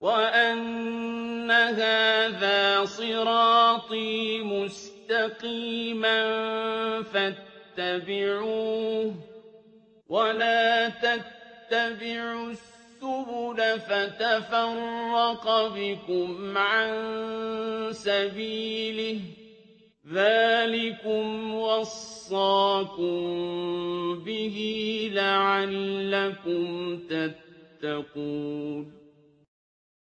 وَأَنَّ هَٰذَا صِرَاطِي مُسْتَقِيمًا فَاتَّبِعُوهُ ۖ وَلَا تَتَّبِعُوا السُّبُلَ فَتَفَرَّقَ بِكُمْ عَن سَبِيلِهِ ۚ ذَٰلِكُمْ وَصَّاكُم بِهِ لَعَلَّكُمْ تَتَّقُونَ